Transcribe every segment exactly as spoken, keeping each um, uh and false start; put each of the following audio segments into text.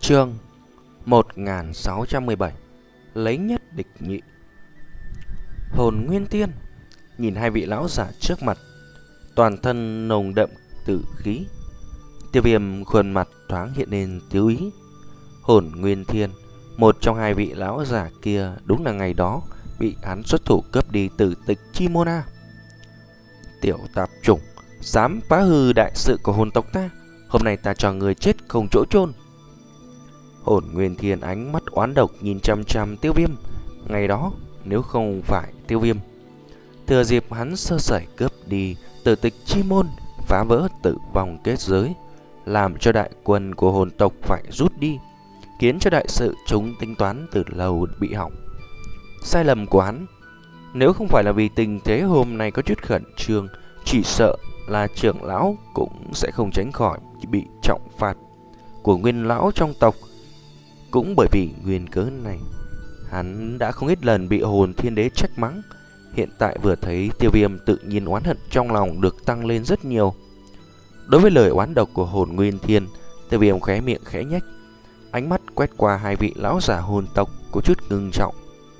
Chương một nghìn sáu trăm mười bảy. Lấy nhất địch nhị. Hồn Nguyên Tiên nhìn hai vị lão giả trước mặt, toàn thân nồng đậm tử khí. Tiêu Viêm khuôn mặt thoáng hiện lên tiêu ý. Hồn Nguyên Thiên, một trong hai vị lão giả kia, đúng là ngày đó bị hắn xuất thủ cướp đi Tử Tịch Chi Môn A. Tiểu tạp chủng, dám phá hư đại sự của hồn tộc ta, hôm nay ta cho người chết không chỗ chôn. Hồn Nguyên Thiên ánh mắt oán độc nhìn chăm chăm Tiêu Viêm. Ngày đó nếu không phải Tiêu Viêm thừa dịp hắn sơ sẩy cướp đi Tử Tịch Chi Môn, phá vỡ tử vong kết giới, làm cho đại quân của hồn tộc phải rút đi, khiến cho đại sự chúng tính toán từ lâu bị hỏng. Sai lầm của hắn, nếu không phải là vì tình thế hôm nay có chút khẩn trương, chỉ sợ là trưởng lão cũng sẽ không tránh khỏi bị trọng phạt của nguyên lão trong tộc. Cũng bởi vì nguyên cớ này, hắn đã không ít lần bị hồn thiên đế trách mắng. Hiện tại vừa thấy Tiêu Viêm, tự nhiên oán hận trong lòng được tăng lên rất nhiều. Đối với lời oán độc của hồn Nguyên Thiên, Tiêu Viêm khóe miệng khẽ nhếch, ánh mắt quét qua hai vị lão giả hồn tộc có chút ngưng trọng.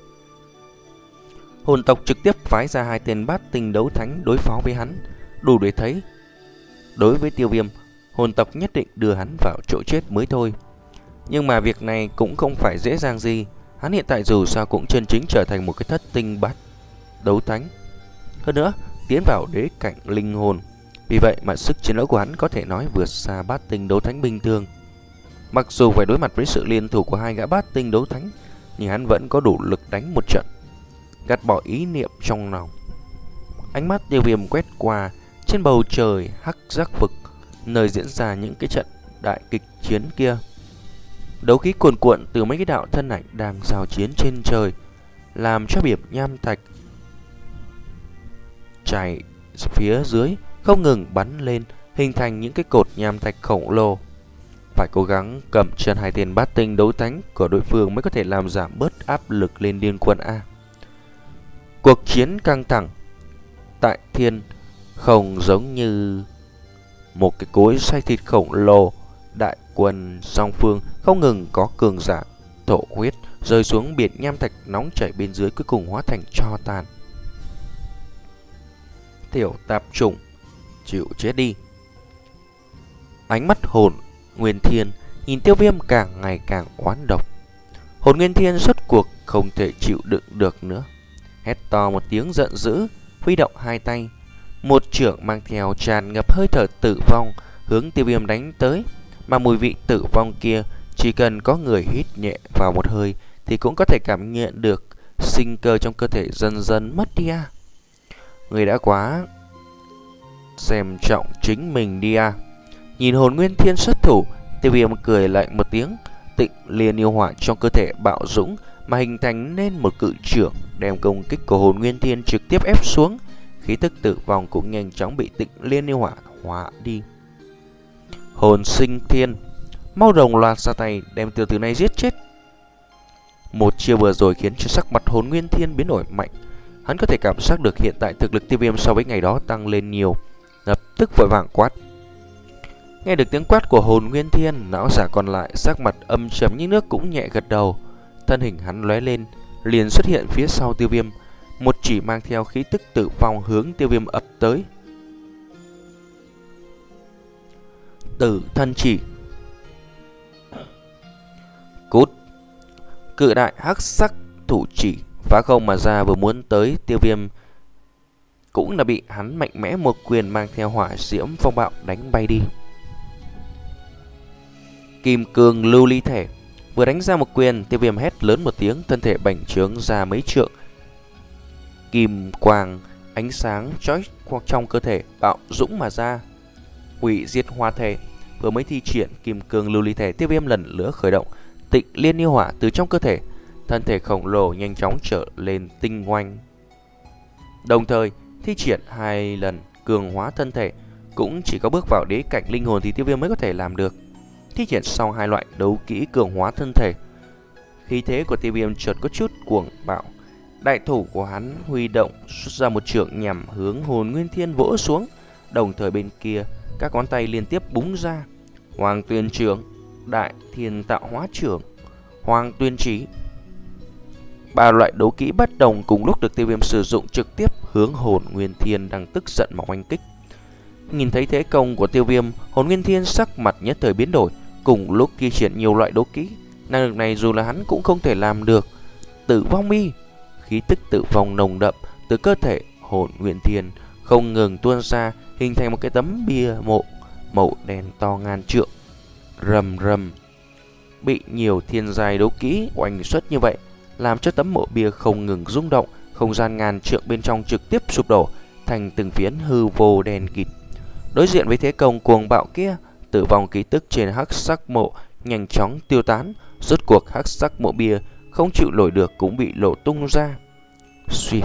Hồn tộc trực tiếp phái ra hai tên bát tinh đấu thánh đối phó với hắn, đủ để thấy đối với Tiêu Viêm, hồn tộc nhất định đưa hắn vào chỗ chết mới thôi. Nhưng mà việc này cũng không phải dễ dàng gì. Hắn hiện tại dù sao cũng chân chính trở thành một cái thất tinh bát đấu thánh, hơn nữa tiến vào đế cảnh linh hồn. Vì vậy mà sức chiến đấu của hắn có thể nói vượt xa bát tinh đấu thánh bình thường. Mặc dù phải đối mặt với sự liên thủ của hai gã bát tinh đấu thánh, nhưng hắn vẫn có đủ lực đánh một trận. Gạt bỏ ý niệm trong lòng, ánh mắt Tiêu Viêm quét qua trên bầu trời hắc giác vực, nơi diễn ra những cái trận đại kịch chiến kia. Đấu khí cuồn cuộn từ mấy cái đạo thân ảnh đang giao chiến trên trời, làm cho biển nham thạch chảy phía dưới không ngừng bắn lên, hình thành những cái cột nham thạch khổng lồ. Phải cố gắng cầm chân hai tên bát tinh đấu thánh của đối phương mới có thể làm giảm bớt áp lực lên liên quân A. Cuộc chiến căng thẳng tại thiên không giống như một cái cối xay thịt khổng lồ. Đại quân song phương không ngừng có cường giả thổ huyết rơi xuống biển nham thạch nóng chảy bên dưới, cuối cùng hóa thành tro tàn. Tiểu tạp chủng, chịu chết đi. Ánh mắt hồn Nguyên Thiên nhìn Tiêu Viêm càng ngày càng oán độc. Hồn Nguyên Thiên rốt cuộc không thể chịu đựng được nữa, hét to một tiếng giận dữ, huy động hai tay, một chưởng mang theo tràn ngập hơi thở tử vong hướng Tiêu Viêm đánh tới. Mà mùi vị tử vong kia, chỉ cần có người hít nhẹ vào một hơi thì cũng có thể cảm nhận được sinh cơ trong cơ thể dần dần mất đi à. Người đã quá xem trọng chính mình đi à. Nhìn hồn Nguyên Thiên xuất thủ, Tiêu Viêm cười lạnh một tiếng, Tịnh Liên yêu hỏa trong cơ thể bạo dũng mà hình thành nên một cự chưởng, đem công kích của hồn Nguyên Thiên trực tiếp ép xuống. Khí tức tử vong cũng nhanh chóng bị Tịnh Liên yêu hỏa hóa đi. Hồn Sinh Thiên, mau đồng loạt ra tay đem tiểu tử này giết chết. Một chiêu vừa rồi khiến cho sắc mặt hồn Nguyên Thiên biến đổi mạnh. Hắn có thể cảm giác được hiện tại thực lực Tiêu Viêm so với ngày đó tăng lên nhiều, lập tức vội vàng quát. Nghe được tiếng quát của hồn Nguyên Thiên, lão giả còn lại sắc mặt âm trầm như nước cũng nhẹ gật đầu. Thân hình hắn lóe lên, liền xuất hiện phía sau Tiêu Viêm, một chỉ mang theo khí tức tử vong hướng Tiêu Viêm ập tới. Tử thân chỉ. Cút. Cự đại hắc sắc thủ chỉ phá không mà ra, vừa muốn tới Tiêu Viêm cũng là bị hắn mạnh mẽ một quyền mang theo hỏa diễm phong bạo đánh bay đi. Kim cương lưu ly thể, vừa đánh ra một quyền, Tiêu Viêm hét lớn một tiếng, thân thể bành trướng ra mấy trượng. Kim quang ánh sáng chói trong cơ thể bạo dũng mà ra. Hủy diệt hoa thể, vừa mới thi triển kim cương lưu ly thể, Tiêu Viêm lần nữa khởi động Tịnh Liên yêu hỏa từ trong cơ thể, thân thể khổng lồ nhanh chóng trở lên tinh oanh. Đồng thời thi triển hai lần cường hóa thân thể, cũng chỉ có bước vào đế cảnh linh hồn thì Tiêu Viêm mới có thể làm được. Thi triển xong hai loại đấu kỹ cường hóa thân thể, khí thế của Tiêu Viêm chợt có chút cuồng bạo. Đại thủ của hắn huy động xuất ra một chưởng nhằm hướng hồn Nguyên Thiên vỗ xuống, đồng thời bên kia các ngón tay liên tiếp búng ra. Hoàng Tuyền Trưởng. Đại Thiên Tạo Hóa Trưởng, Hoàng Tuyên Chí. Ba loại đấu kỹ bất đồng cùng lúc được Tiêu Viêm sử dụng trực tiếp hướng Hồn Nguyên Thiên đang tức giận mà oanh kích. Nhìn thấy thế công của Tiêu Viêm, Hồn Nguyên Thiên sắc mặt nhất thời biến đổi, cùng lúc thi triển nhiều loại đấu kỹ. Năng lực này dù là hắn cũng không thể làm được. Tử vong mi, khí tức tử vong nồng đậm từ cơ thể Hồn Nguyên Thiên không ngừng tuôn ra, hình thành một cái tấm bia mộ màu đen to ngàn trượng. Rầm rầm, bị nhiều thiên giai đấu kỹ oanh xuất như vậy, làm cho tấm mộ bia không ngừng rung động, không gian ngàn trượng bên trong trực tiếp sụp đổ thành từng phiến hư vô đen kịt. Đối diện với thế công cuồng bạo kia, tử vong ký tức trên hắc sắc mộ nhanh chóng tiêu tán, rốt cuộc hắc sắc mộ bia không chịu nổi được cũng bị lộ tung ra. Suy,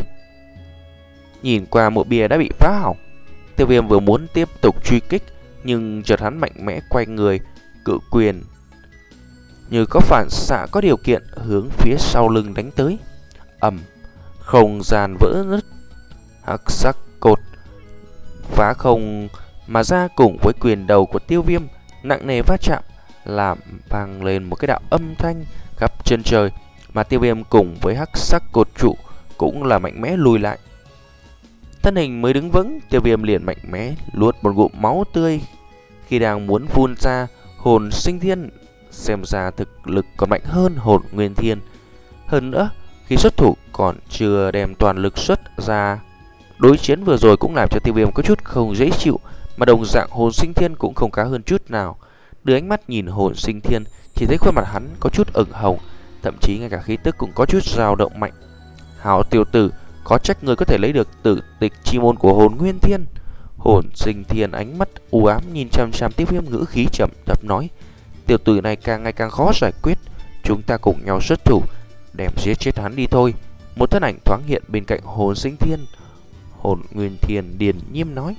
nhìn qua mộ bia đã bị phá hỏng, Tiêu Viêm vừa muốn tiếp tục truy kích, nhưng chợt hắn mạnh mẽ quay người, cự quyền như có phản xạ có điều kiện hướng phía sau lưng đánh tới. Ầm, không gian vỡ nứt, hắc sắc cột phá không mà ra cùng với quyền đầu của Tiêu Viêm nặng nề va chạm, làm vang lên một cái đạo âm thanh khắp chân trời, mà Tiêu Viêm cùng với hắc sắc cột trụ cũng là mạnh mẽ lùi lại. Thân hình mới đứng vững, Tiêu Viêm liền mạnh mẽ luốt một ngụm máu tươi. Khi đang muốn phun ra Hồn Sinh Thiên, xem ra thực lực còn mạnh hơn Hồn Nguyên Thiên. Hơn nữa, khi xuất thủ còn chưa đem toàn lực xuất ra. Đối chiến vừa rồi cũng làm cho Tiêu Viêm có chút không dễ chịu, mà đồng dạng Hồn Sinh Thiên cũng không khá hơn chút nào. Đưa ánh mắt nhìn Hồn Sinh Thiên, chỉ thấy khuôn mặt hắn có chút ửng hồng, thậm chí ngay cả khí tức cũng có chút dao động mạnh. Hảo tiểu tử, có trách người có thể lấy được tử tịch chi môn của Hồn Nguyên Thiên. Hồn Sinh Thiên ánh mắt u ám nhìn chăm chăm Tiêu Viêm, ngữ khí trầm thấp nói: tiểu tử này càng ngày càng khó giải quyết, chúng ta cùng nhau xuất thủ, đem giết chết hắn đi thôi. Một thân ảnh thoáng hiện bên cạnh Hồn Sinh Thiên. Hồn Nguyên Thiên điềm nhiên nói.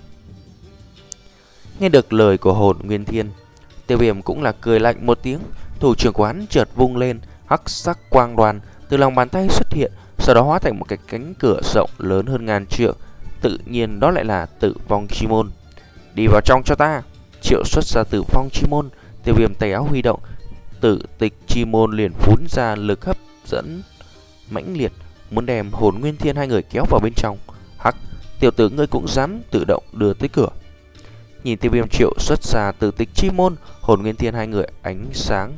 Nghe được lời của Hồn Nguyên Thiên, Tiêu Viêm cũng là cười lạnh một tiếng, thủ trưởng của hắn chợt vung lên, hắc sắc quang đoàn từ lòng bàn tay xuất hiện, sau đó hóa thành một cái cánh cửa rộng lớn hơn ngàn trượng. Tự nhiên đó lại là Tử Vong Chi Môn. Đi vào trong cho ta. Triệu xuất ra Tử Vong Chi Môn. Tiêu Viêm tay áo huy động, Tử Tịch Chi Môn liền phún ra lực hấp dẫn mãnh liệt, muốn đem Hồn Nguyên Thiên hai người kéo vào bên trong. Hắc, tiểu tử ngươi cũng dám tự động đưa tới cửa. Nhìn Tiêu Viêm triệu xuất ra Tử Tịch Chi Môn, Hồn Nguyên Thiên hai người ánh sáng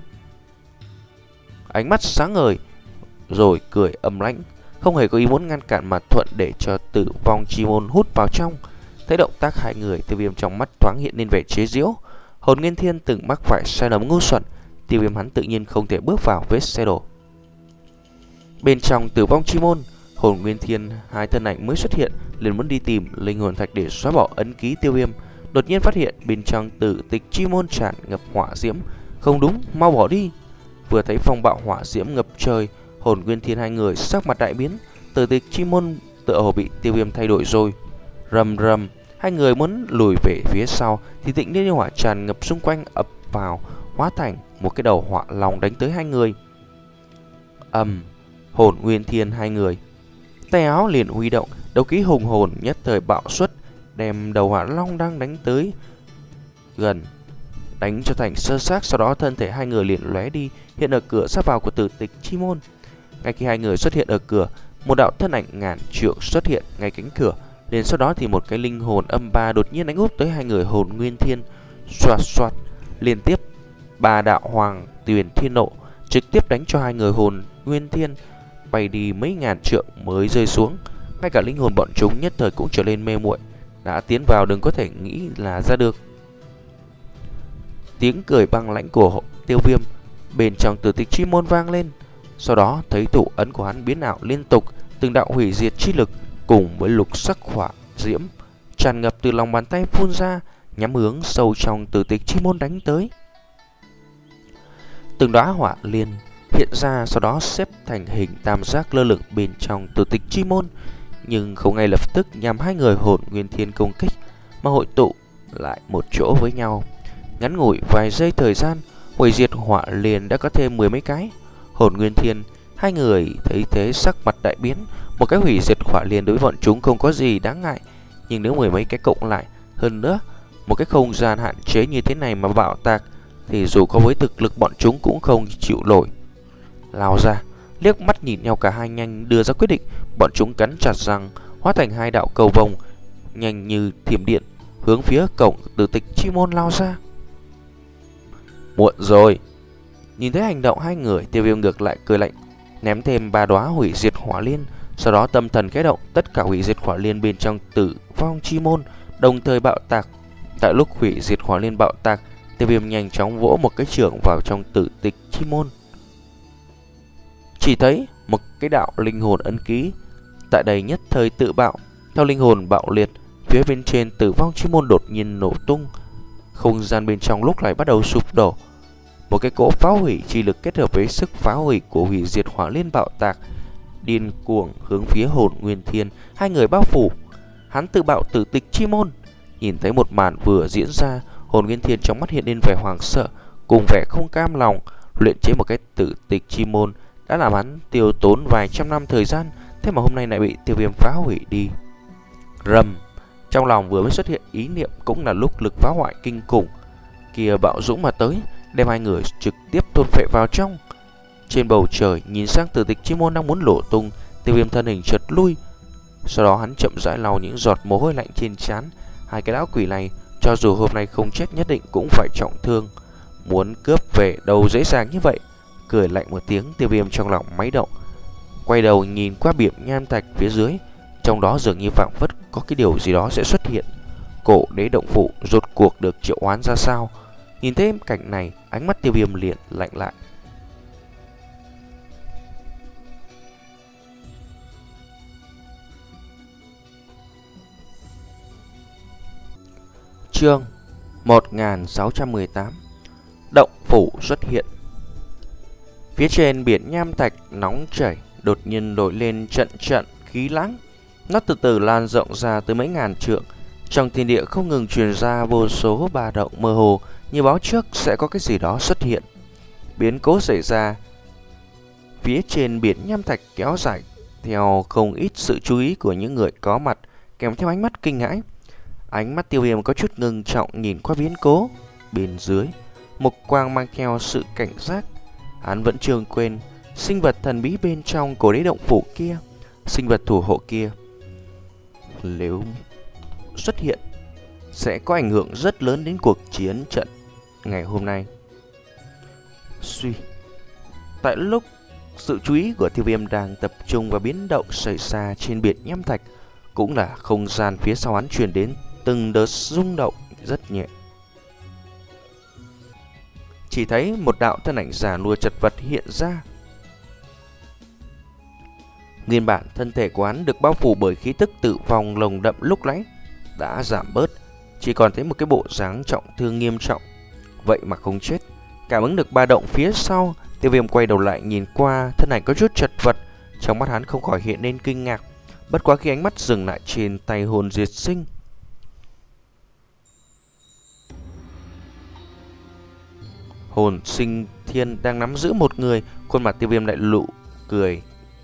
ánh mắt sáng ngời, rồi cười âm lãnh, không hề có ý muốn ngăn cản mà thuận để cho Tử Vong Chi Môn hút vào trong. Thấy động tác hai người, Tiêu Viêm trong mắt thoáng hiện lên vẻ chế giễu. Hồn Nguyên Thiên từng mắc phải sai lầm ngu xuẩn, Tiêu Viêm hắn tự nhiên không thể bước vào vết xe đổ. Bên trong Tử Vong Chi Môn, Hồn Nguyên Thiên hai thân ảnh mới xuất hiện, liền muốn đi tìm linh hồn thạch để xóa bỏ ấn ký Tiêu Viêm. Đột nhiên phát hiện bên trong Tử Tịch Chi Môn tràn ngập hỏa diễm. Không đúng, mau bỏ đi. Vừa thấy phong bạo hỏa diễm ngập trời, Hồn Nguyên Thiên hai người sắc mặt đại biến. Tử Tịch Chi Môn tựa hồ bị Tiêu Viêm thay đổi rồi. Rầm rầm, hai người muốn lùi về phía sau thì tịnh liên hỏa tràn ngập xung quanh ập vào, hóa thành một cái đầu hỏa long đánh tới hai người. Ầm, Hồn Nguyên Thiên hai người tay áo liền huy động, đấu kỹ hùng hồn nhất thời bạo xuất, đem đầu hỏa long đang đánh tới gần đánh cho thành sơ xác. Sau đó thân thể hai người liền lóe đi, hiện ở cửa sắp vào của Tử Tịch Chi Môn. Ngay khi hai người xuất hiện ở cửa, một đạo thân ảnh ngàn trượng xuất hiện ngay cánh cửa. Liền sau đó thì một cái linh hồn âm ba đột nhiên đánh úp tới hai người Hồn Nguyên Thiên. Xoạt xoạt, liên tiếp ba đạo Hoàng Tuyền Thiên Nộ trực tiếp đánh cho hai người Hồn Nguyên Thiên bay đi mấy ngàn trượng mới rơi xuống. Ngay cả linh hồn bọn chúng nhất thời cũng trở nên mê muội, đã tiến vào đừng có thể nghĩ là ra được. Tiếng cười băng lãnh của Tiêu Viêm bên trong Tử Tịch Chi Môn vang lên. Sau đó thấy thủ ấn của hắn biến ảo liên tục, từng đạo hủy diệt chi lực cùng với lục sắc hỏa diễm tràn ngập từ lòng bàn tay phun ra, nhắm hướng sâu trong Tử Tịch Chi Môn đánh tới. Từng đóa hỏa liên hiện ra, sau đó xếp thành hình tam giác lơ lửng bên trong Tử Tịch Chi Môn, nhưng không ngay lập tức nhằm hai người Hồn Nguyên Thiên công kích, mà hội tụ lại một chỗ với nhau. Ngắn ngủi vài giây thời gian, hủy diệt hỏa liên đã có thêm mười mấy cái. Hồn Nguyên Thiên hai người thấy thế sắc mặt đại biến. Một cái hủy diệt hỏa liên đối với bọn chúng không có gì đáng ngại, nhưng nếu mười mấy cái cộng lại, hơn nữa một cái không gian hạn chế như thế này mà bạo tạc, thì dù có với thực lực bọn chúng cũng không chịu nổi. Lao ra, liếc mắt nhìn nhau cả hai nhanh đưa ra quyết định. Bọn chúng cắn chặt răng, hóa thành hai đạo cầu vồng nhanh như thiểm điện hướng phía cổng Tử Tịch Chi Môn lao ra. Muộn rồi. Nhìn thấy hành động hai người, Tiêu Viêm ngược lại cười lạnh, ném thêm ba đóa hủy diệt hỏa liên. Sau đó tâm thần khẽ động, tất cả hủy diệt hỏa liên bên trong Tử Vong Chi Môn đồng thời bạo tạc. Tại lúc hủy diệt hỏa liên bạo tạc, Tiêu Viêm nhanh chóng vỗ một cái chưởng vào trong Tử Tịch Chi Môn. Chỉ thấy một cái đạo linh hồn ấn ký tại đây nhất thời tự bạo. Theo linh hồn bạo liệt, phía bên trên Tử Vong Chi Môn đột nhiên nổ tung. Không gian bên trong lúc này bắt đầu sụp đổ. Một cái cỗ phá hủy chi lực kết hợp với sức phá hủy của hủy diệt hỏa liên bạo tạc, điên cuồng hướng phía Hồn Nguyên Thiên hai người bao phủ. Hắn tự bạo Tử Tịch Chi Môn. Nhìn thấy một màn vừa diễn ra, Hồn Nguyên Thiên trong mắt hiện lên vẻ hoảng sợ cùng vẻ không cam lòng. Luyện chế một cái Tử Tịch Chi Môn đã làm hắn tiêu tốn vài trăm năm thời gian, thế mà hôm nay lại bị Tiêu Viêm phá hủy đi. Rầm. Trong lòng vừa mới xuất hiện ý niệm cũng là lúc lực phá hoại kinh khủng kia bạo dũng mà tới, đem hai người trực tiếp thôn phệ vào trong. Trên bầu trời nhìn sang Tử Tịch Chi Môn đang muốn nổ tung, Tiêu Viêm thân hình chợt lui. Sau đó hắn chậm rãi lau những giọt mồ hôi lạnh trên trán. Hai cái lão quỷ này cho dù hôm nay không chết nhất định cũng phải trọng thương. Muốn cướp về đâu dễ dàng như vậy. Cười lạnh một tiếng, Tiêu Viêm trong lòng máy động, quay đầu nhìn qua biển nham thạch phía dưới. Trong đó dường như phảng phất có cái điều gì đó sẽ xuất hiện. Cổ đế động phủ rốt cuộc được triệu hoán ra sao? Nhìn thấy cảnh này, ánh mắt Tiêu Viêm liền lạnh lại. Chương một nghìn sáu trăm mười tám. Động phủ xuất hiện. Phía trên biển nham thạch nóng chảy đột nhiên nổi lên trận trận khí lãng. Nó từ từ lan rộng ra tới mấy ngàn trượng. Trong thiên địa không ngừng truyền ra vô số ba động mơ hồ, như báo trước sẽ có cái gì đó xuất hiện. Biến cố xảy ra phía trên biển nham thạch kéo dài theo không ít sự chú ý của những người có mặt, kèm theo ánh mắt kinh hãi. Ánh mắt Tiêu Viêm có chút ngưng trọng nhìn qua biến cố. Bên dưới, một quang mang theo sự cảnh giác. Hắn vẫn chưa quên sinh vật thần bí bên trong cổ đế động phủ kia. Sinh vật thủ hộ kia nếu xuất hiện sẽ có ảnh hưởng rất lớn đến cuộc chiến trận ngày hôm nay. Suy. Tại lúc sự chú ý của Tiêu Viêm đang tập trung vào biến động xảy ra trên biển nham thạch, cũng là không gian phía sau hắn truyền đến từng đợt rung động rất nhẹ. Chỉ thấy một đạo thân ảnh già nua chật vật hiện ra. Nguyên bản thân thể của hắn được bao phủ bởi khí tức tử vong lồng đậm lúc nãy đã giảm bớt, chỉ còn thấy một cái bộ dáng trọng thương nghiêm trọng. Vậy mà không chết. Cảm ứng được ba động phía sau, Tiêu Viêm quay đầu lại nhìn qua thân ảnh có chút chật vật. Trong mắt hắn không khỏi hiện lên kinh ngạc. Bất quá khi ánh mắt dừng lại trên tay hồn diệt sinh, Hồn Sinh Thiên đang nắm giữ một người. Khuôn mặt Tiêu Viêm lại lụ cười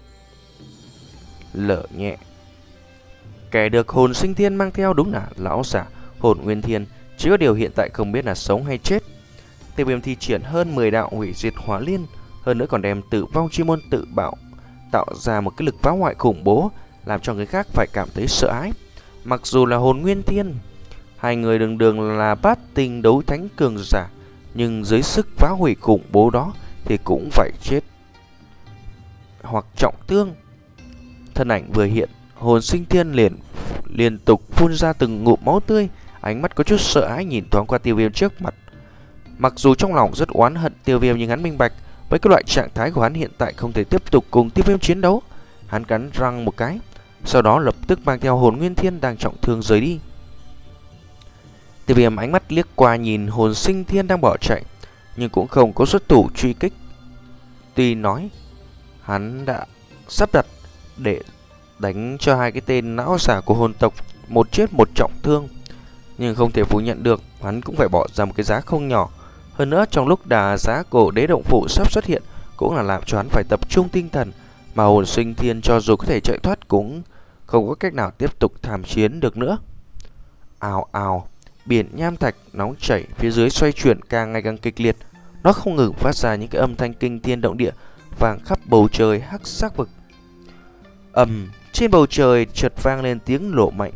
lở nhẹ. Kẻ được Hồn Sinh Thiên mang theo đúng là lão giả Hồn Nguyên Thiên, chỉ có điều hiện tại không biết là sống hay chết. Tiêu Viêm thi triển hơn mười đạo hủy diệt hỏa liên, hơn nữa còn đem Tử Vong Chi Môn tự bạo, tạo ra một cái lực phá hoại khủng bố, làm cho người khác phải cảm thấy sợ hãi. Mặc dù là Hồn Nguyên Thiên, hai người đường đường là bát tinh đấu thánh cường giả, nhưng dưới sức phá hủy khủng bố đó thì cũng phải chết hoặc trọng thương. Thân ảnh vừa hiện, Hồn Sinh Thiên liền liên tục phun ra từng ngụm máu tươi, ánh mắt có chút sợ hãi nhìn thoáng qua Tiêu Viêm trước mặt. Mặc dù trong lòng rất oán hận Tiêu Viêm, nhưng hắn minh bạch với cái loại trạng thái của hắn hiện tại không thể tiếp tục cùng Tiêu Viêm chiến đấu. Hắn cắn răng một cái, sau đó lập tức mang theo Hồn Nguyên Thiên đang trọng thương rời đi. Tiêu Viêm ánh mắt liếc qua nhìn Hồn Sinh Thiên đang bỏ chạy, nhưng cũng không có xuất thủ truy kích. Tuy nói hắn đã sắp đặt để đánh cho hai cái tên não giả của hồn tộc một chết một trọng thương, nhưng không thể phủ nhận được hắn cũng phải bỏ ra một cái giá không nhỏ. Hơn nữa trong lúc đà giá cổ đế động phủ sắp xuất hiện cũng là làm cho hắn phải tập trung tinh thần, mà Hồn Sinh Thiên cho dù có thể chạy thoát cũng không có cách nào tiếp tục tham chiến được nữa. Ào ào, Biển nham thạch nóng chảy phía dưới xoay chuyển càng ngày càng kịch liệt. Nó không ngừng phát ra những cái âm thanh kinh thiên động địa vang khắp bầu trời hắc sắc vực. Ầm, trên bầu trời chợt vang lên tiếng nổ mạnh.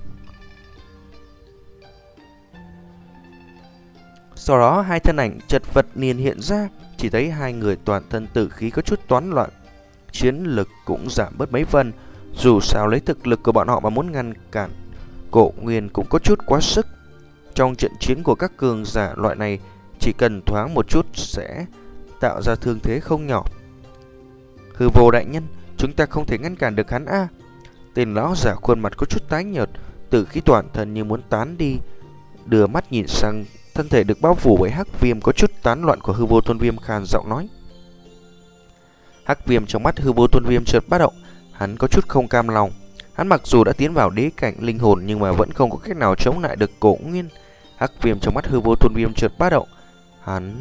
Sau đó hai thân ảnh chật vật liền hiện ra, chỉ thấy hai người toàn thân tử khí có chút toán loạn, chiến lực cũng giảm bớt mấy phần. Dù sao lấy thực lực của bọn họ mà muốn ngăn cản Cổ Nguyên cũng có chút quá sức. Trong trận chiến của các cường giả loại này, chỉ cần thoáng một chút sẽ tạo ra thương thế không nhỏ. Hư Vô đại nhân, chúng ta không thể ngăn cản được hắn a. Tên lão giả khuôn mặt có chút tái nhợt, tử khí toàn thân như muốn tán đi, đưa mắt nhìn sang thân thể được bao phủ bởi hắc viêm có chút tán loạn của Hư Vô Tôn Viêm, khàn giọng nói. Hắc viêm trong mắt Hư Vô Tôn Viêm chợt bất động, hắn có chút không cam lòng. Hắn mặc dù đã tiến vào đế cảnh linh hồn nhưng mà vẫn không có cách nào chống lại được Cổ Nguyên. Hắc viêm trong mắt Hư Vô Tôn Viêm chợt bất động, hắn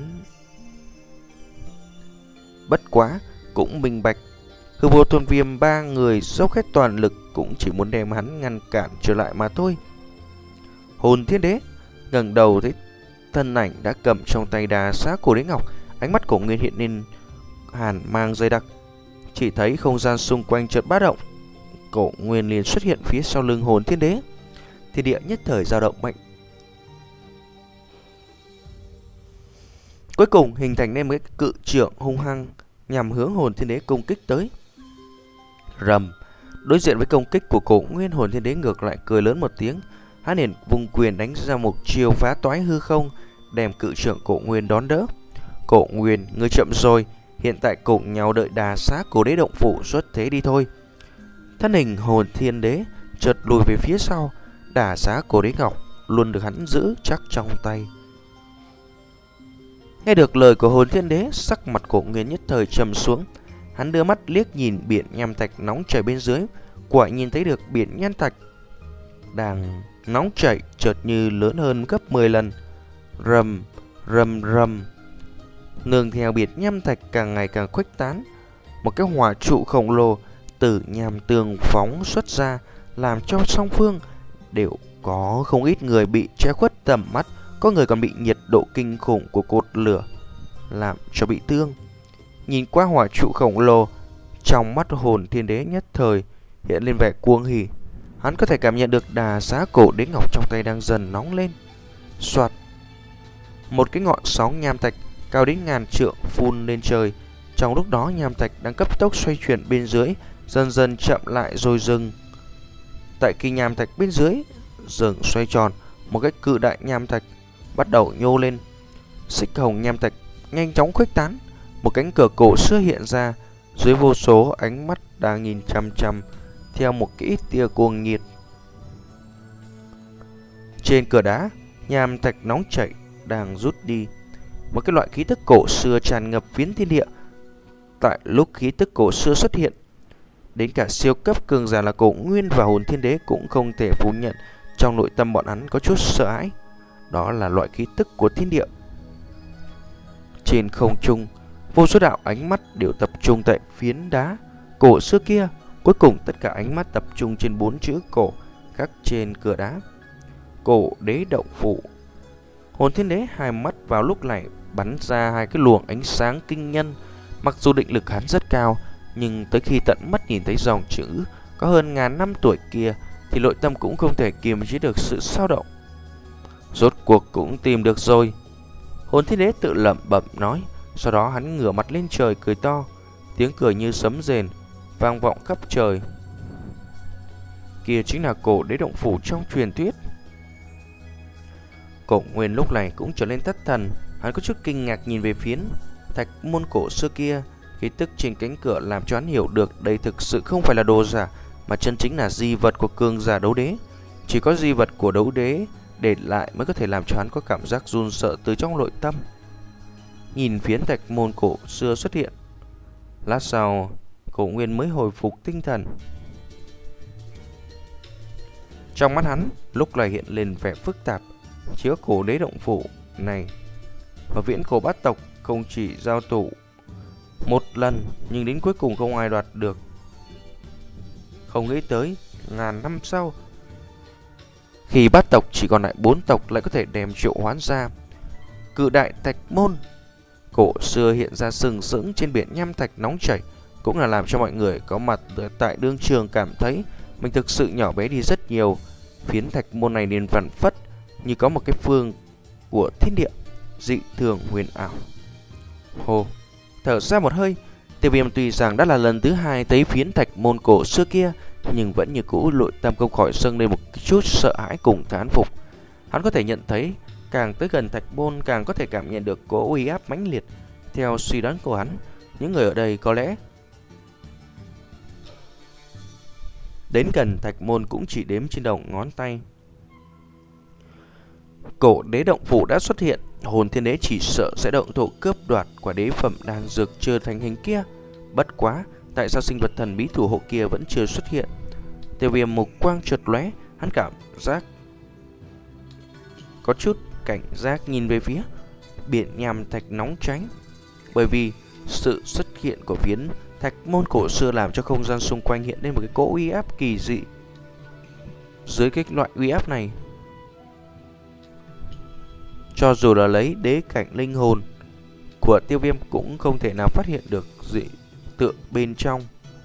bất quá cũng minh bạch Hư Vô Tôn Viêm ba người dốc hết toàn lực cũng chỉ muốn đem hắn ngăn cản trở lại mà thôi. Hồn Thiên Đế ngẩng đầu thấy thân ảnh đã cầm trong tay đà xá cổ đế ngọc, ánh mắt Cổ Nguyên hiện lên hàn mang dày đặc. Chỉ thấy không gian xung quanh chợt bát động, Cổ Nguyên liền xuất hiện phía sau lưng Hồn Thiên Đế. Thiên địa nhất thời dao động mạnh, cuối cùng hình thành nên một cái cự trượng hung hăng nhằm hướng Hồn Thiên Đế công kích tới. Rầm, đối diện với công kích của Cổ Nguyên, Hồn Thiên Đế ngược lại cười lớn một tiếng, hắn liền vung quyền đánh ra một chiêu phá toái hư không, đem cự trượng Cổ Nguyên đón đỡ. Cổ Nguyên, ngươi chậm rồi, hiện tại cùng nhau đợi đà xá cổ đế động phủ xuất thế đi thôi. Thân hình Hồn Thiên Đế chợt lùi về phía sau, đà xá cổ đế ngọc luôn được hắn giữ chắc trong tay. Nghe được lời của Hồn Thiên Đế, sắc mặt Cổ Nguyên nhất thời trầm xuống. Hắn đưa mắt liếc nhìn biển nham thạch nóng chảy bên dưới, quả nhìn thấy được biển nham thạch đang nóng chảy chợt như lớn hơn gấp mười lần. Rầm, rầm rầm. Nương theo biển nham thạch càng ngày càng khuếch tán, một cái hỏa trụ khổng lồ từ nham tường phóng xuất ra, làm cho song phương đều có không ít người bị che khuất tầm mắt, có người còn bị nhiệt độ kinh khủng của cột lửa làm cho bị thương. Nhìn qua hỏa trụ khổng lồ, trong mắt Hồn Thiên Đế nhất thời hiện lên vẻ cuồng hỉ. Hắn có thể cảm nhận được đà xá cổ đế ngọc trong tay đang dần nóng lên. Soạt, một cái ngọn sóng nham thạch cao đến ngàn trượng phun lên trời. Trong lúc đó nham thạch đang cấp tốc xoay chuyển bên dưới, dần dần chậm lại rồi dừng. Tại khi nham thạch bên dưới dừng xoay tròn, một cái cự đại nham thạch bắt đầu nhô lên. Xích hồng nham thạch nhanh chóng khuếch tán, một cánh cửa cổ xưa hiện ra, dưới vô số ánh mắt đang nhìn chăm chăm theo một cái tia cuồng nhiệt. Trên cửa đá, nham thạch nóng chảy đang rút đi, một cái loại khí tức cổ xưa tràn ngập phiến thiên địa. Tại lúc khí tức cổ xưa xuất hiện, đến cả siêu cấp cường giả là Cổ Nguyên và Hồn Thiên Đế cũng không thể phủ nhận trong nội tâm bọn hắn có chút sợ hãi. Đó là loại khí tức của thiên địa. Trên không trung, vô số đạo ánh mắt đều tập trung tại phiến đá cổ xưa kia. Cuối cùng tất cả ánh mắt tập trung trên bốn chữ cổ khắc trên cửa đá: Cổ Đế Động Phủ. Hồn Thiên Đế hai mắt vào lúc này bắn ra hai cái luồng ánh sáng kinh nhân. Mặc dù định lực hắn rất cao, nhưng tới khi tận mắt nhìn thấy dòng chữ có hơn ngàn năm tuổi kia thì nội tâm cũng không thể kiềm chế được sự xao động. Rốt cuộc cũng tìm được rồi, Hồn Thiên Đế tự lẩm bẩm nói. Sau đó hắn ngửa mặt lên trời cười to, tiếng cười như sấm rền vang vọng khắp trời. Kia chính là Cổ Đế Động Phủ trong truyền thuyết. Cổ Nguyên lúc này cũng trở lên thất thần, hắn có chút kinh ngạc nhìn về phiến thạch môn cổ xưa kia. Khí tức trên cánh cửa làm cho hắn hiểu được đây thực sự không phải là đồ giả, mà chân chính là di vật của cường giả đấu đế. Chỉ có di vật của đấu đế để lại mới có thể làm cho hắn có cảm giác run sợ từ trong nội tâm. Nhìn phiến thạch môn cổ xưa xuất hiện, lát sau Cổ Nguyên mới hồi phục tinh thần. Trong mắt hắn lúc này hiện lên vẻ phức tạp. Chứa Cổ Đế Động Phủ này và viễn cổ bát tộc không chỉ giao thủ một lần, nhưng đến cuối cùng không ai đoạt được. Không nghĩ tới ngàn năm sau, Khi bát tộc chỉ còn lại bốn tộc lại có thể đem triệu hoán ra. Cự đại thạch môn cổ xưa hiện ra sừng sững trên biển nham thạch nóng chảy, cũng là làm cho mọi người có mặt tại đương trường cảm thấy mình thực sự nhỏ bé đi rất nhiều. Phiến thạch môn này liền vặn phất như có một cái phương của thiên địa, dị thường huyền ảo. Hồ thở ra một hơi, Tiêu Viêm tuy rằng đã là lần thứ hai thấy phiến thạch môn cổ xưa kia, nhưng vẫn như cũ nội tâm không khỏi dâng lên một chút sợ hãi cùng thán phục. Hắn có thể nhận thấy càng tới gần thạch môn càng có thể cảm nhận được cỗ uy áp mãnh liệt. Theo suy đoán của hắn, những người ở đây có lẽ đến gần thạch môn cũng chỉ đếm trên đầu ngón tay. Cổ đế động phủ đã xuất hiện, hồn thiên đế chỉ sợ sẽ động thủ cướp đoạt quả đế phẩm đan dược chưa thành hình kia. Bất quá, tại sao sinh vật thần bí thủ hộ kia vẫn chưa xuất hiện? Tiêu Viêm mục quang chợt lóe, hắn cảm giác có chút cảnh giác nhìn về phía biển nham thạch nóng cháy, bởi vì sự xuất hiện của phiến thạch môn cổ xưa làm cho không gian xung quanh hiện lên một cái cỗ uy áp kỳ dị. Dưới cái loại uy áp này, cho dù là lấy đế cảnh linh hồn của Tiêu Viêm cũng không thể nào phát hiện được dị tượng bên trong.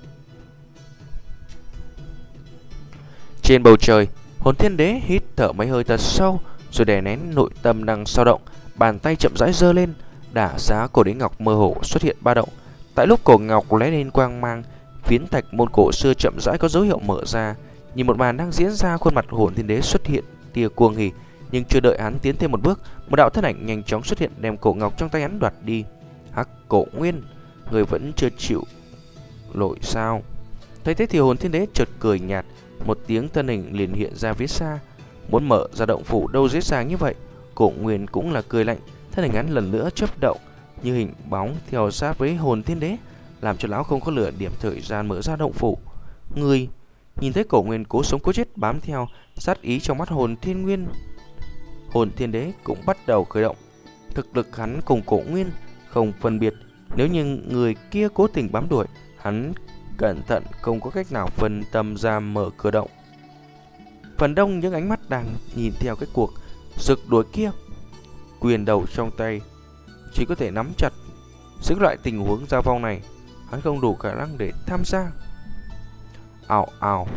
Trên bầu trời, hồn thiên đế hít thở mấy hơi thật sâu, rồi đè nén nội tâm đang dao động, bàn tay chậm rãi giơ lên, đả giá cổ đế ngọc mơ hồ xuất hiện ba động. Tại lúc cổ ngọc lóe lên quang mang, phiến thạch môn cổ xưa chậm rãi có dấu hiệu mở ra. Nhìn một màn đang diễn ra, khuôn mặt hồn thiên đế xuất hiện tia cuồng hỉ, nhưng chưa đợi hắn tiến thêm một bước, một đạo thân ảnh nhanh chóng xuất hiện đem cổ ngọc trong tay hắn đoạt đi. Hắc Cổ Nguyên, người vẫn chưa chịu lội sao? Thấy thế thì hồn thiên đế chợt cười nhạt, một tiếng thân hình liền hiện ra phía xa. Muốn mở ra động phủ đâu dễ dàng như vậy. Cổ Nguyên cũng là cười lạnh, thân hình hắn lần nữa chớp động như hình bóng theo sát với hồn thiên đế, làm cho lão không có lựa điểm thời gian mở ra động phủ. Người nhìn thấy Cổ Nguyên cố sống cố chết bám theo, sát ý trong mắt hồn thiên nguyên, hồn thiên đế cũng bắt đầu khởi động. Thực lực hắn cùng Cổ Nguyên không phân biệt, nếu như người kia cố tình bám đuổi, hắn cẩn thận không có cách nào phân tâm ra mở cửa động. Phần đông những ánh mắt đang nhìn theo cái cuộc rượt đuổi kia, quyền đầu trong tay chỉ có thể nắm chặt. Dưới loại tình huống giao phong này, hắn không đủ khả năng để tham gia. Ào ào.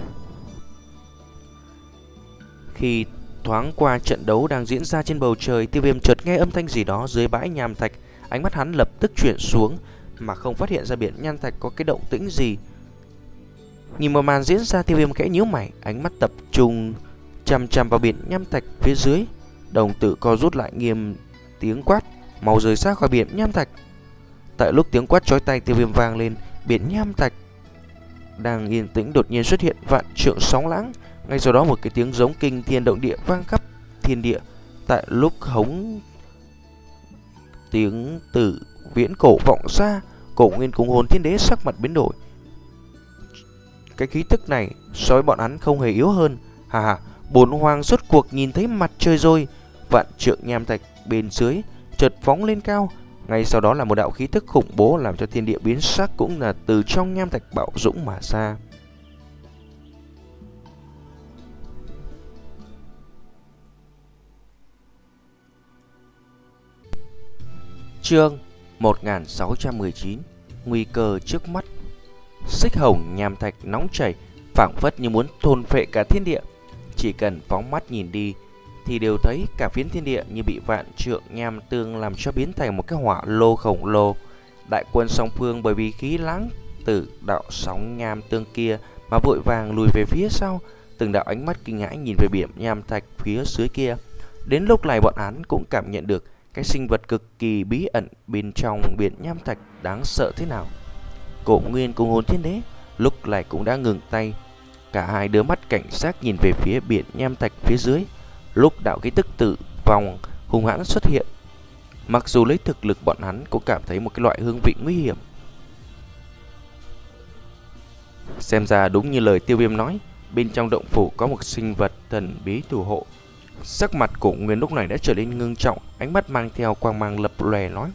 Khi thoáng qua trận đấu đang diễn ra trên bầu trời, Tiêu Viêm chợt nghe âm thanh gì đó dưới bãi nham thạch. Ánh mắt hắn lập tức chuyển xuống, mà không phát hiện ra biển nham thạch có cái động tĩnh gì. Nhìn một màn diễn ra, Tiêu Viêm khẽ nhíu mày, ánh mắt tập trung chằm chằm vào biển nham thạch phía dưới. Đồng tử co rút lại, nghiêm tiếng quát: mau rời xa khỏi biển nham thạch. Tại lúc tiếng quát chói tai Tiêu Viêm vang lên, biển nham thạch đang yên tĩnh đột nhiên xuất hiện vạn trượng sóng lãng. Ngay sau đó một cái tiếng giống kinh thiên động địa vang khắp thiên địa. Tại lúc hống tiếng từ viễn cổ vọng ra, Cổ Nguyên cùng hồn thiên đế sắc mặt biến đổi. Cái khí tức này so với bọn hắn không hề yếu hơn. Hà hà, bổn hoàng rốt cuộc nhìn thấy mặt trời rồi. Vạn trượng nham thạch bên dưới chợt phóng lên cao, ngay sau đó là một đạo khí tức khủng bố làm cho thiên địa biến sắc, cũng là từ trong nham thạch bạo dũng mà ra. Chương một nghìn sáu trăm mười chín. Nguy cơ trước mắt. Xích hồng nham thạch nóng chảy, phảng phất như muốn thôn phệ cả thiên địa. Chỉ cần phóng mắt nhìn đi thì đều thấy cả phiến thiên địa như bị vạn trượng nham tương làm cho biến thành một cái hỏa lô khổng lồ. Đại quân song phương bởi vì khí lãng từ đạo sóng nham tương kia mà vội vàng lùi về phía sau, từng đạo ánh mắt kinh hãi nhìn về biển nham thạch phía dưới kia. Đến lúc này bọn hắn cũng cảm nhận được cái sinh vật cực kỳ bí ẩn bên trong biển nham thạch đáng sợ thế nào. Cổ Nguyên cùng hồn thiên đế lúc này cũng đã ngừng tay, cả hai đứa mắt cảnh giác nhìn về phía biển nham thạch phía dưới. Lúc đạo khí tức tử vong hung hãn xuất hiện, mặc dù lấy thực lực bọn hắn cũng cảm thấy một cái loại hương vị nguy hiểm. Xem ra đúng như lời Tiêu Viêm nói, bên trong động phủ có một sinh vật thần bí thủ hộ. Sắc mặt Cổ Nguyên lúc này đã trở nên ngưng trọng, ánh mắt mang theo quang mang lập lòe nói: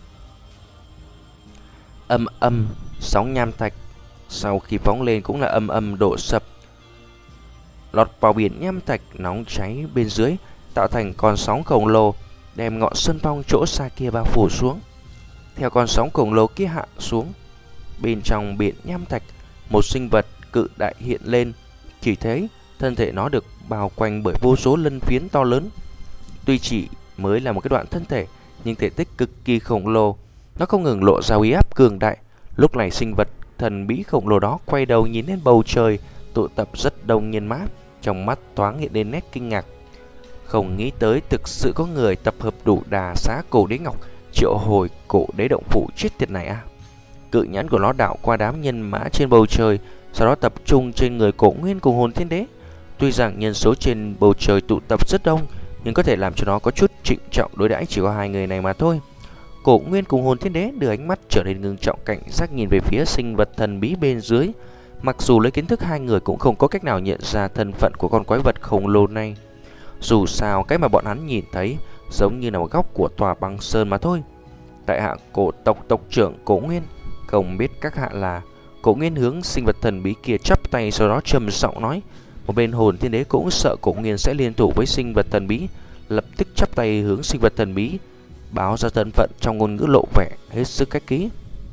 âm âm sóng nham thạch sau khi phóng lên cũng là âm âm đổ sập. lọt vào biển nham thạch nóng cháy bên dưới, tạo thành con sóng khổng lồ, đem ngọn sơn phong chỗ xa kia bao phủ xuống. Theo con sóng khổng lồ kia hạ xuống, bên trong biển nham thạch, một sinh vật cự đại hiện lên. Chỉ thấy thân thể nó được bao quanh bởi vô số lân phiến to lớn. Tuy chỉ mới là một cái đoạn thân thể, nhưng thể tích cực kỳ khổng lồ. Nó không ngừng lộ ra uy áp cường đại. Lúc này sinh vật thần bí khổng lồ đó quay đầu nhìn lên bầu trời, tụ tập rất đông nhân mã, trong mắt thoáng hiện lên nét kinh ngạc. Không nghĩ tới thực sự có người tập hợp đủ đà xá cổ đế ngọc, triệu hồi cổ đế động phủ chết tiệt này à. Cự nhãn của nó đảo qua đám nhân mã trên bầu trời, sau đó tập trung trên người Cổ Nguyên cùng Hồn Thiên Đế. Tuy rằng nhân số trên bầu trời tụ tập rất đông, nhưng có thể làm cho nó có chút trịnh trọng đối đãi chỉ có hai người này mà thôi. Cổ Nguyên cùng Hồn Thiên Đế đưa ánh mắt trở nên ngưng trọng, cảnh giác nhìn về phía sinh vật thần bí bên dưới. Mặc dù lấy kiến thức hai người cũng không có cách nào nhận ra thân phận của con quái vật khổng lồ này. Dù sao cái mà bọn hắn nhìn thấy giống như là một góc của tòa băng sơn mà thôi. Tại hạ cổ tộc tộc trưởng Cổ Nguyên, không biết các hạ là. Cổ Nguyên hướng sinh vật thần bí kia chắp tay, sau đó trầm giọng nói. Một bên Hồn Thiên Đế cũng sợ Cổ Nguyên sẽ liên thủ với sinh vật thần bí, lập tức chắp tay hướng sinh vật thần bí, báo ra thân phận trong ngôn ngữ lộ vẻ hết sức cách ký.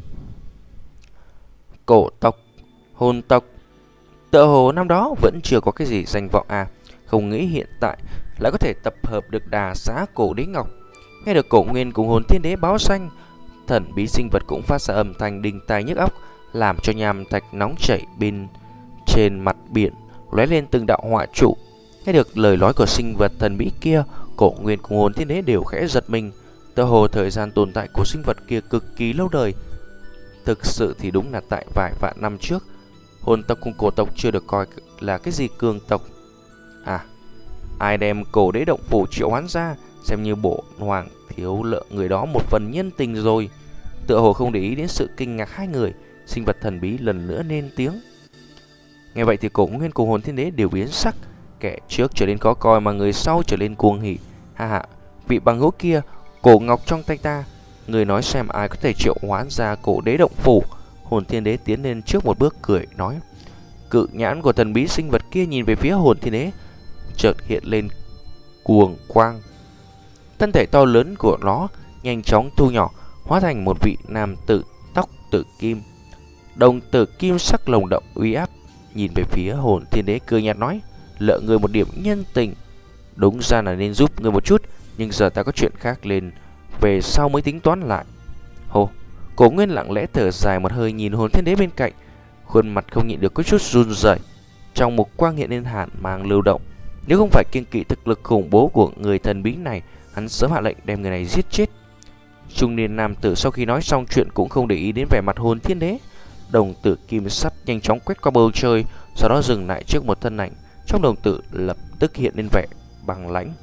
Cổ tộc, hồn tộc, tựa hồ năm đó vẫn chưa có cái gì danh vọng à, không nghĩ hiện tại lại có thể tập hợp được đà xá cổ đế ngọc. Nghe được Cổ Nguyên cùng Hồn Thiên Đế báo danh, thần bí sinh vật cũng phát ra âm thanh đinh tai nhức óc, làm cho nham thạch nóng chảy bên trên mặt biển lóe lên từng đạo hỏa trụ. Nghe được lời nói của sinh vật thần bí kia, Cổ Nguyên cùng Hồn Thiên Đế đều khẽ giật mình. Tựa hồ thời gian tồn tại của sinh vật kia cực kỳ lâu đời. Thực sự thì đúng là tại vài vạn năm trước, hồn tộc cùng cổ tộc chưa được coi là cái gì cường tộc. À, ai đem cổ đế động phủ triệu hoán ra, xem như bộ hoàng thiếu nợ người đó một phần nhân tình rồi. Tựa hồ không để ý đến sự kinh ngạc hai người, sinh vật thần bí lần nữa lên tiếng. Nghe vậy thì Cổ Nguyên cùng Hồn Thiên Đế đều biến sắc, kẻ trước trở nên khó coi mà người sau trở nên cuồng hỉ. Ha ha, vị bằng hữu kia, cổ ngọc trong tay ta, người nói xem ai có thể triệu hoán ra cổ đế động phủ. Hồn Thiên Đế tiến lên trước một bước cười nói. Cự nhãn của thần bí sinh vật kia nhìn về phía Hồn Thiên Đế, chợt hiện lên cuồng quang. Thân thể to lớn của nó nhanh chóng thu nhỏ, hóa thành một vị nam tử tóc tử kim, đồng tử kim sắc lồng đậm uy áp. Nhìn về phía Hồn Thiên Đế cười nhạt nói, lợ người một điểm nhân tình, đúng ra là nên giúp người một chút, nhưng giờ ta có chuyện khác lên, về sau mới tính toán lại. Hồ, Cổ Nguyên lặng lẽ thở dài một hơi nhìn Hồn Thiên Đế bên cạnh, khuôn mặt không nhịn được có chút run rẩy, trong mục quang hiện lên hàn mang lưu động. Nếu không phải kiêng kỵ thực lực khủng bố của người thần bí này, hắn sớm hạ lệnh đem người này giết chết. Trung niên nam tử sau khi nói xong chuyện cũng không để ý đến vẻ mặt Hồn Thiên Đế, đồng tử kim sắt nhanh chóng quét qua bầu trời, sau đó dừng lại trước một thân ảnh. Trong đồng tử lập tức hiện lên vẻ băng lãnh.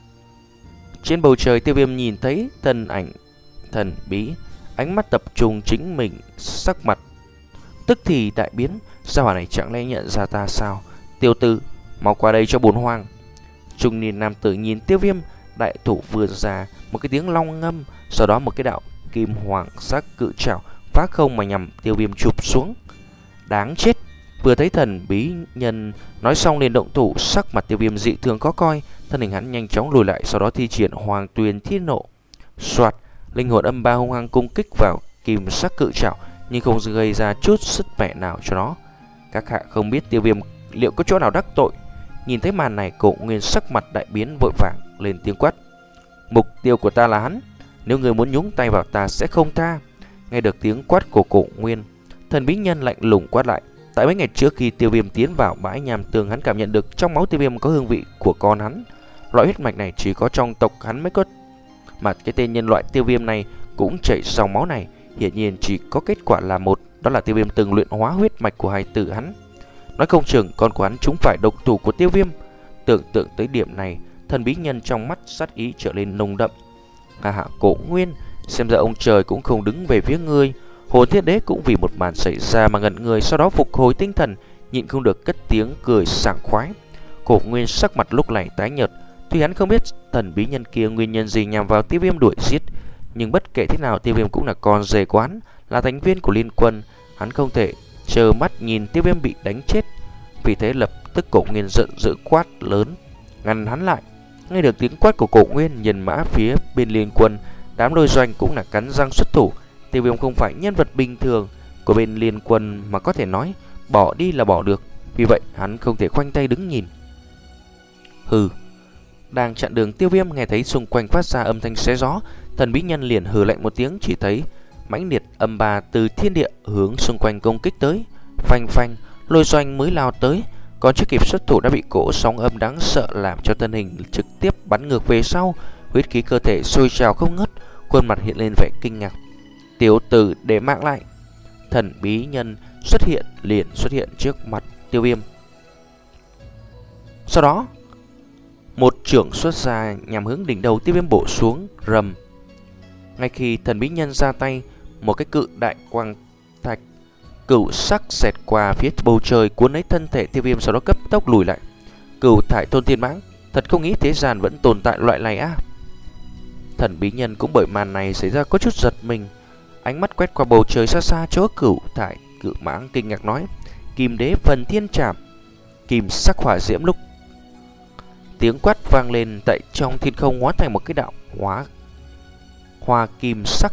Trên bầu trời, Tiêu Viêm nhìn thấy thân ảnh thần bí, ánh mắt tập trung chính mình, sắc mặt tức thì đại biến. Sao hỏa này chẳng lẽ nhận ra ta sao? Tiêu tử, mau qua đây cho bổn hoàng. Trung niên nam tử nhìn Tiêu Viêm, đại thủ vươn ra, một cái tiếng long ngâm, sau đó một cái đạo kim hoàng sắc cự trảo phá không mà nhằm Tiêu Viêm chụp xuống. Đáng chết! Vừa thấy thần bí nhân nói xong liền động thủ, sắc mặt Tiêu Viêm dị thường khó coi, thân hình hắn nhanh chóng lùi lại, sau đó thi triển Hoàng Tuyền Thiên Nộ. Soạt, linh hồn âm ba hung hăng cung kích vào kim sắc cự trảo, nhưng không gây ra chút sức mẻ nào cho nó. Các hạ không biết Tiêu Viêm liệu có chỗ nào đắc tội. Nhìn thấy màn này, Cổ Nguyên sắc mặt đại biến, vội vàng lên tiếng quát. Mục tiêu của ta là hắn, nếu người muốn nhúng tay vào ta sẽ không tha. Nghe được tiếng quát của Cổ Nguyên, thần bí nhân lạnh lùng quát lại. Tại mấy ngày trước khi Tiêu Viêm tiến vào bãi nham tường, hắn cảm nhận được trong máu Tiêu Viêm có hương vị của con hắn. Loại huyết mạch này chỉ có trong tộc hắn mới có, mà cái tên nhân loại Tiêu Viêm này cũng chảy dòng máu này. Hiển nhiên chỉ có kết quả là một, đó là Tiêu Viêm từng luyện hóa huyết mạch của hài tử hắn. Nói không chừng con của hắn chúng phải độc thủ của Tiêu Viêm. Tưởng tượng tới điểm này, thần bí nhân trong mắt sát ý trở lên nồng đậm. Hà hạ Cổ Nguyên, xem ra ông trời cũng không đứng về phía ngươi. Hồn Thiên Đế cũng vì một màn xảy ra mà ngẩn người, sau đó phục hồi tinh thần, nhịn không được cất tiếng cười sảng khoái. Cổ Nguyên sắc mặt lúc này tái nhợt, tuy hắn không biết thần bí nhân kia nguyên nhân gì nhằm vào Tiêu Viêm đuổi giết, nhưng bất kể thế nào Tiêu Viêm cũng là con rể của hắn, là thành viên của liên quân, hắn không thể trơ mắt nhìn Tiêu Viêm bị đánh chết. Vì thế lập tức Cổ Nguyên giận dữ quát lớn ngăn hắn lại. Nghe được tiếng quát của Cổ Nguyên, nhân mã phía bên Liên Quân, đám Lôi Doanh cũng là cắn răng xuất thủ. Tiêu Viêm không phải nhân vật bình thường của bên Liên Quân mà có thể nói bỏ đi là bỏ được, vì vậy hắn không thể khoanh tay đứng nhìn. Hừ. Đang chặn đường Tiêu Viêm nghe thấy xung quanh phát ra âm thanh xé gió, Thần Bí Nhân liền hừ lạnh một tiếng, chỉ thấy mãnh liệt âm ba từ thiên địa hướng xung quanh công kích tới. Phanh phanh, Lôi Doanh mới lao tới, còn chưa kịp xuất thủ đã bị cỗ sóng âm đáng sợ làm cho thân hình trực tiếp bắn ngược về sau, huyết khí cơ thể sôi trào không ngớt, khuôn mặt hiện lên vẻ kinh ngạc. Tiểu tử để mạng lại. Thần Bí Nhân xuất hiện liền xuất hiện trước mặt Tiêu Viêm. Sau đó, một chưởng xuất ra nhằm hướng đỉnh đầu Tiêu Viêm bổ xuống, rầm. Ngay khi Thần Bí Nhân ra tay, một cái cự đại quang thạch cửu sắc xẹt qua phía bầu trời cuốn lấy thân thể Tiêu Viêm, sau đó cấp tốc lùi lại. Cửu thải tôn thiên mãng, thật không nghĩ thế gian vẫn tồn tại loại này á. Thần Bí Nhân cũng bởi màn này xảy ra có chút giật mình, ánh mắt quét qua bầu trời xa xa chỗ cửu thải cự mãng kinh ngạc nói: Kim Đế Phần Thiên Trảm. Kim sắc hỏa diễm lúc tiếng quát vang lên tại trong thiên không hóa thành một cái đạo hóa hoa kim sắc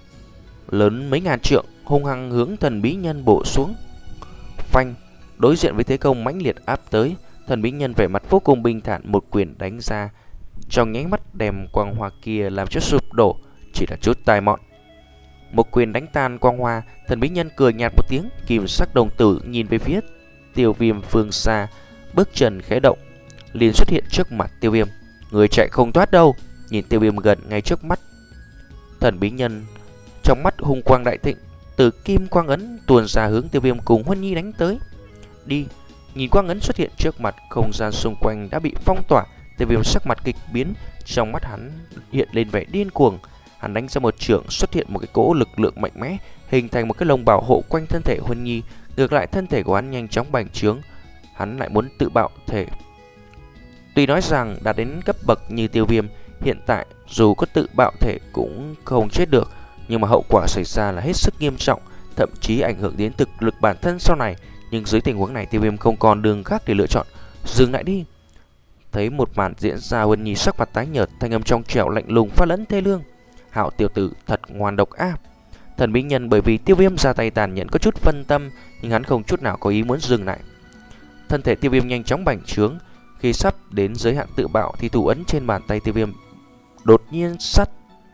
lớn mấy ngàn trượng, hung hăng hướng Thần Bí Nhân bổ xuống. Phanh, đối diện với thế công mãnh liệt áp tới, Thần Bí Nhân vẻ mặt vô cùng bình thản một quyền đánh ra, trong nháy mắt đem quang hoa kia làm cho sụp đổ, chỉ là chút tai mọn. Một quyền đánh tan quang hoa, Thần Bí Nhân cười nhạt một tiếng, kim sắc đồng tử nhìn về phía Tiêu Viêm phương xa, bước chân khẽ động, liền xuất hiện trước mặt Tiêu Viêm. Người chạy không thoát đâu. Nhìn Tiêu Viêm gần ngay trước mắt, Thần Bí Nhân trong mắt hung quang đại thịnh, từ kim quang ấn tuôn ra hướng Tiêu Viêm cùng Huân Nhi đánh tới. Đi. Nhìn quang ấn xuất hiện trước mặt, không gian xung quanh đã bị phong tỏa. Tiêu Viêm sắc mặt kịch biến, trong mắt hắn hiện lên vẻ điên cuồng. Hắn đánh ra một chưởng, xuất hiện một cái cỗ lực lượng mạnh mẽ, hình thành một cái lồng bảo hộ quanh thân thể Huân Nhi. Ngược lại thân thể của hắn nhanh chóng bành trướng, hắn lại muốn tự bạo thể. Tuy nói rằng đã đến cấp bậc như Tiêu Viêm, hiện tại dù có tự bạo thể cũng không chết được, nhưng mà hậu quả xảy ra là hết sức nghiêm trọng, thậm chí ảnh hưởng đến thực lực bản thân sau này. Nhưng dưới tình huống này, Tiêu Viêm không còn đường khác để lựa chọn. Dừng lại đi. Thấy một màn diễn ra, Huân Nhi sắc mặt tái nhợt, thanh âm trong trẻo lạnh lùng pha lẫn thê lương: Hạo tiểu tử thật ngoan độc a. Thần Bí Nhân bởi vì Tiêu Viêm ra tay tàn nhẫn có chút phân tâm, nhưng hắn không chút nào có ý muốn dừng lại. Thân thể Tiêu Viêm nhanh chóng bành trướng, khi sắp đến giới hạn tự bạo thì thủ ấn trên bàn tay Tiêu Viêm đột nhiên sắt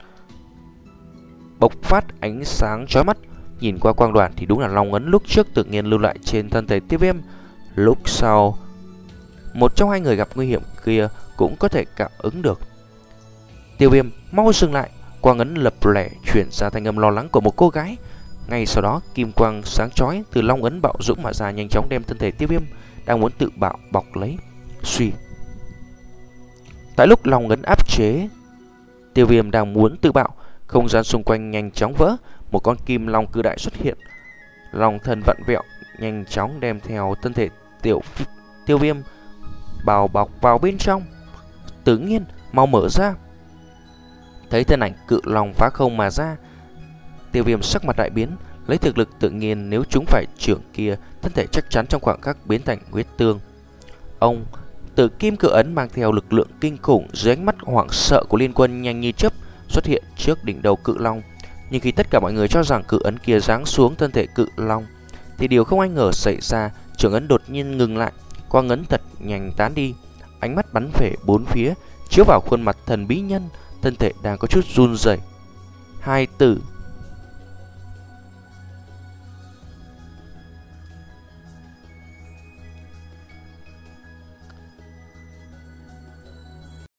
bộc phát ánh sáng chói mắt. Nhìn qua quang đoàn thì đúng là long ấn lúc trước tự nhiên lưu lại trên thân thể Tiêu Viêm. Lúc sau, một trong hai người gặp nguy hiểm kia cũng có thể cảm ứng được. Tiêu Viêm mau dừng lại. Quang ấn lập lẻ chuyển ra thanh âm lo lắng của một cô gái. Ngay sau đó, kim quang sáng chói từ long ấn bạo dũng mà ra, nhanh chóng đem thân thể Tiêu Viêm đang muốn tự bạo bọc lấy. Suy. Tại lúc long ấn áp chế Tiêu Viêm đang muốn tự bạo, không gian xung quanh nhanh chóng vỡ, một con kim long cự đại xuất hiện. Long thân vặn vẹo, nhanh chóng đem theo thân thể tiểu Tiêu Viêm bào bọc vào bên trong. Tự nhiên mau mở ra. Thấy thân ảnh cự long phá không mà ra, Tiêu Viêm sắc mặt đại biến. Lấy thực lực tự nhiên, nếu chúng phải trưởng kia, thân thể chắc chắn trong khoảng khắc biến thành huyết tương. Ông Tử kim cự ấn mang theo lực lượng kinh khủng, dưới ánh mắt hoảng sợ của Liên Quân nhanh như chớp xuất hiện trước đỉnh đầu cự long. Nhưng khi tất cả mọi người cho rằng cự ấn kia giáng xuống thân thể cự long, thì điều không ai ngờ xảy ra. Trường ấn đột nhiên ngừng lại, quang ấn thật nhanh tán đi, ánh mắt bắn về bốn phía, chiếu vào khuôn mặt Thần Bí Nhân, thân thể đang có chút run rẩy. Hai tử